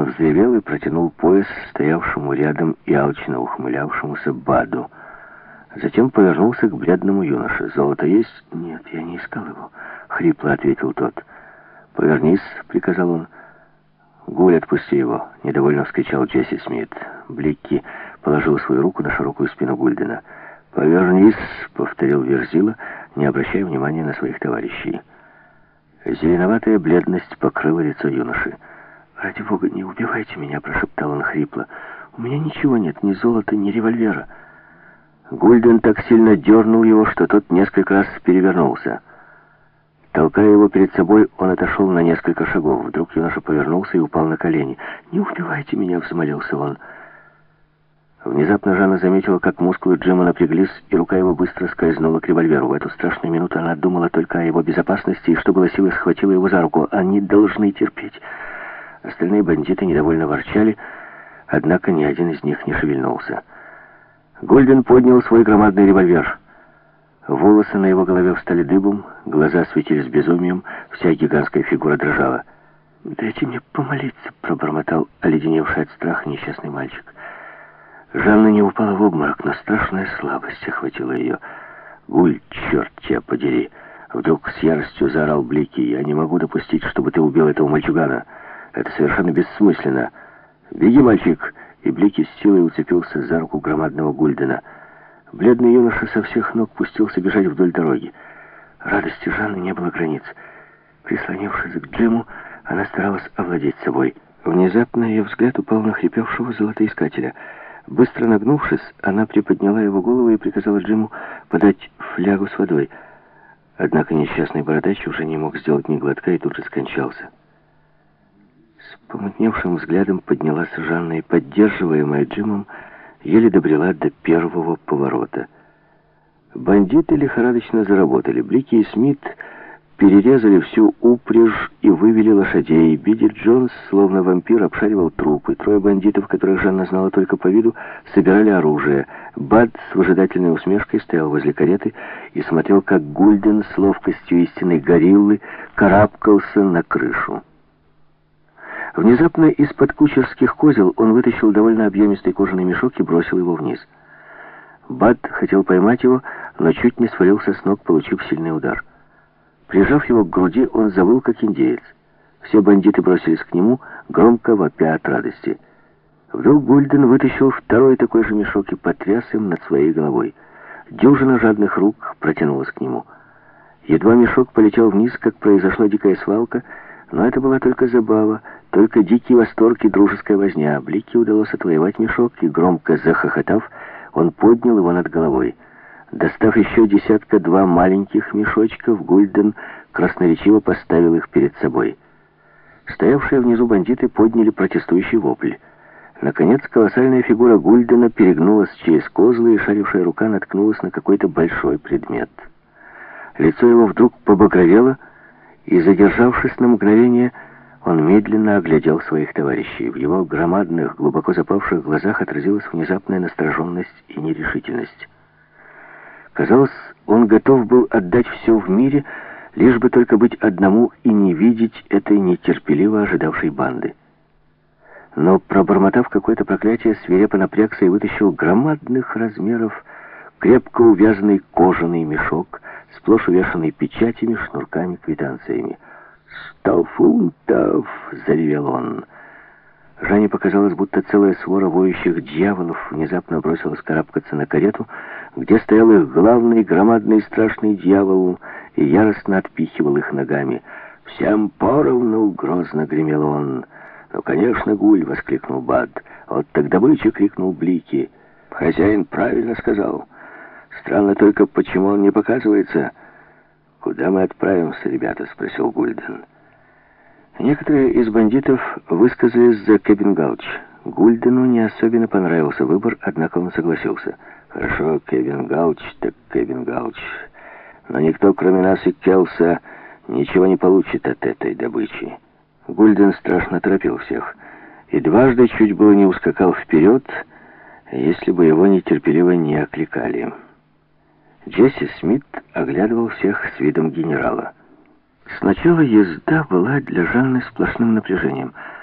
взревел и протянул пояс стоявшему рядом и алчно ухмылявшемуся Баду. Затем повернулся к бледному юноше. «Золото есть?» «Нет, я не искал его», — хрипло ответил тот. «Повернись», — приказал он. «Гуль, отпусти его», — недовольно вскричал Джесси Смит. Бликки положил свою руку на широкую спину Гульдена. «Повернись», — повторил Верзила, не обращая внимания на своих товарищей. Зеленоватая бледность покрыла лицо юноши. «Ради бога, не убивайте меня», — прошептал он хрипло. «У меня ничего нет, ни золота, ни револьвера». Гульден так сильно дернул его, что тот несколько раз перевернулся. Толкая его перед собой, он отошел на несколько шагов. Вдруг юноша повернулся и упал на колени. «Не убивайте меня», — взмолился он. Внезапно Жанна заметила, как мускулы Джима напряглись, и рука его быстро скользнула к револьверу. В эту страшную минуту она думала только о его безопасности, и что было силы, схватила его за руку. Они должны терпеть. Остальные бандиты недовольно ворчали, однако ни один из них не шевельнулся. Гульден поднял свой громадный револьвер. Волосы на его голове встали дыбом, глаза светились безумием, вся гигантская фигура дрожала. «Дайте мне помолиться», — пробормотал оледеневший от страха несчастный мальчик. Жанна не упала в обморок, но страшная слабость охватила ее. «Гуль, черт тебя подери!» Вдруг с яростью заорал Блики. «Я не могу допустить, чтобы ты убил этого мальчугана. Это совершенно бессмысленно. Беги, мальчик!» И Блики с силой уцепился за руку громадного Гульдена. Бледный юноша со всех ног пустился бежать вдоль дороги. Радости Жанны не было границ. Прислонившись к Джиму, она старалась овладеть собой. Внезапно ее взгляд упал на хрипевшего золотоискателя. Быстро нагнувшись, она приподняла его голову и приказала Джиму подать флягу с водой. Однако несчастный бородач уже не мог сделать ни глотка и тут же скончался. С помутневшим взглядом поднялась Жанна и, поддерживаемая Джимом, еле добрела до первого поворота. Бандиты лихорадочно заработали. Блики и Смит перерезали всю упряжь и вывели лошадей. Бидди Джонс, словно вампир, обшаривал трупы. Трое бандитов, которых Жанна знала только по виду, собирали оружие. Бад с выжидательной усмешкой стоял возле кареты и смотрел, как Гульден с ловкостью истинной гориллы карабкался на крышу. Внезапно из-под кучерских козел он вытащил довольно объемистый кожаный мешок и бросил его вниз. Бад хотел поймать его, но чуть не свалился с ног, получив сильный удар. Прижав его к груди, он завыл, как индеец. Все бандиты бросились к нему, громко вопя от радости. Вдруг Гульден вытащил второй такой же мешок и потряс им над своей головой. Дюжина жадных рук протянулась к нему. Едва мешок полетел вниз, как произошла дикая свалка, но это была только забава, только дикий восторг и дружеская возня. Блике удалось отвоевать мешок, и, громко захохотав, он поднял его над головой. Достав еще десятка-два маленьких мешочков, Гульден красноречиво поставил их перед собой. Стоявшие внизу бандиты подняли протестующий вопль. Наконец, колоссальная фигура Гульдена перегнулась через козлы, и шарившая рука наткнулась на какой-то большой предмет. Лицо его вдруг побагровело, и, задержавшись на мгновение, он медленно оглядел своих товарищей. В его громадных, глубоко запавших глазах отразилась внезапная настороженность и нерешительность. Казалось, он готов был отдать все в мире, лишь бы только быть одному и не видеть этой нетерпеливо ожидавшей банды. Но, пробормотав какое-то проклятие, свирепо напрягся и вытащил громадных размеров крепко увязанный кожаный мешок, сплошь увешанный печатями, шнурками, квитанциями. «100 фунтов!» — заревел он. Жанне показалось, будто целая свора воющих дьяволов внезапно бросилась карабкаться на карету, где стоял их главный громадный страшный дьявол и яростно отпихивал их ногами. «Всем поровну!» — грозно гремел он. «Ну, конечно, Гуль!» — воскликнул Бад. «Вот так добыча!» — крикнул Блики. «Хозяин правильно сказал. Странно только, почему он не показывается». «Куда мы отправимся, ребята?» — спросил Гульден. Некоторые из бандитов высказались за Кебенгалч. Гульдену не особенно понравился выбор, однако он согласился. «Хорошо, Кебенгалч, так Кебенгалч. Но никто, кроме нас и Келса, ничего не получит от этой добычи». Гульден страшно торопил всех и дважды чуть было не ускакал вперед, если бы его нетерпеливо не окликали. Джесси Смит оглядывал всех с видом генерала. Сначала езда была для Жанны сплошным напряжением.